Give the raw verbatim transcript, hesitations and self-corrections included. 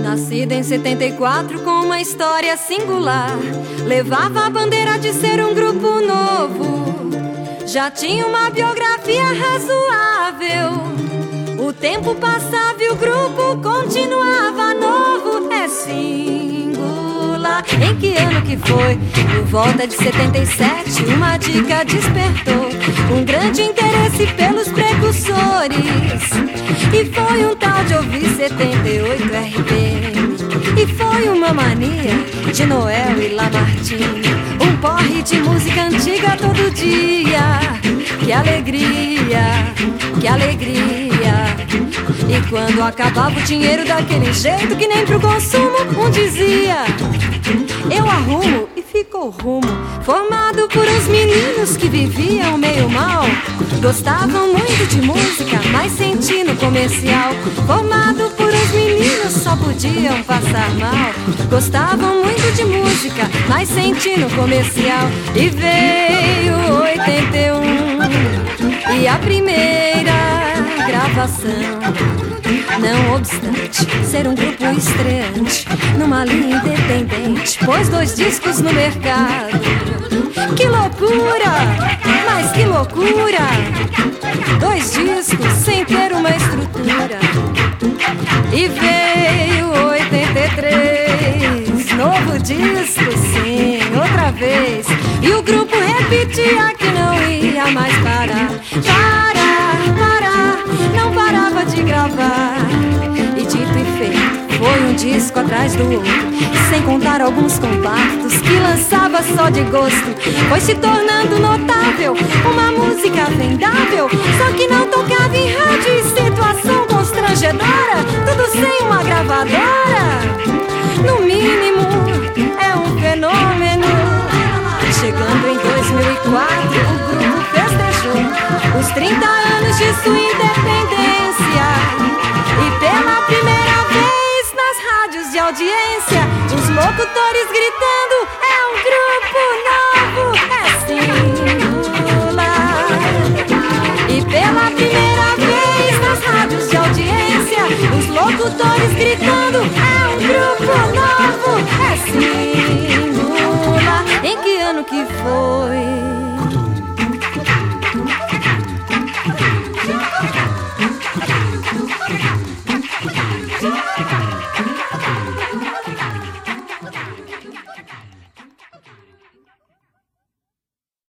Nascida em setenta e quatro com uma história singular, levava a bandeira de ser um grupo novo. Já tinha uma biografia razoável. O tempo passava e o grupo continuava novo. É singular. Em que ano que foi? Por volta de setenta e sete, uma dica despertou um grande interesse pelos precursores. E foi um tal de ouvir setenta e oito R P. E foi uma mania de Noel e Lamartine. Um porre de música antiga todo dia. Que alegria, que alegria. E quando acabava o dinheiro daquele jeito que nem pro consumo, um dizia: eu arrumo, e ficou o rumo. Formado por uns meninos que viviam meio mal. Gostavam muito de música, mas sentindo comercial. Formado por uns meninos, só podiam passar mal. Gostavam muito de música, mas sentindo comercial. E veio oitenta e um, e a primeira gravação. Não obstante ser um grupo estreante, numa linha independente, pôs dois discos no mercado. Que loucura, mas que loucura! Dois discos sem ter uma estrutura. E veio oitenta e três, novo disco, sim, outra vez. E o grupo repetia que não ia mais parar. Parar, parar, não parava de gravar. E dito e feito, foi um disco atrás do outro, sem contar alguns compactos que lançava só de gosto. Foi se tornando notável, uma música vendável, só que não tocava em rádio. E situação constrangedora, tudo sem uma gravadora. No mínimo, é um fenômeno. Chegando em dois mil e quatro, o grupo festejou os trinta anos de sua independência. E pela primeira vez nas rádios de audiência, os locutores gritando: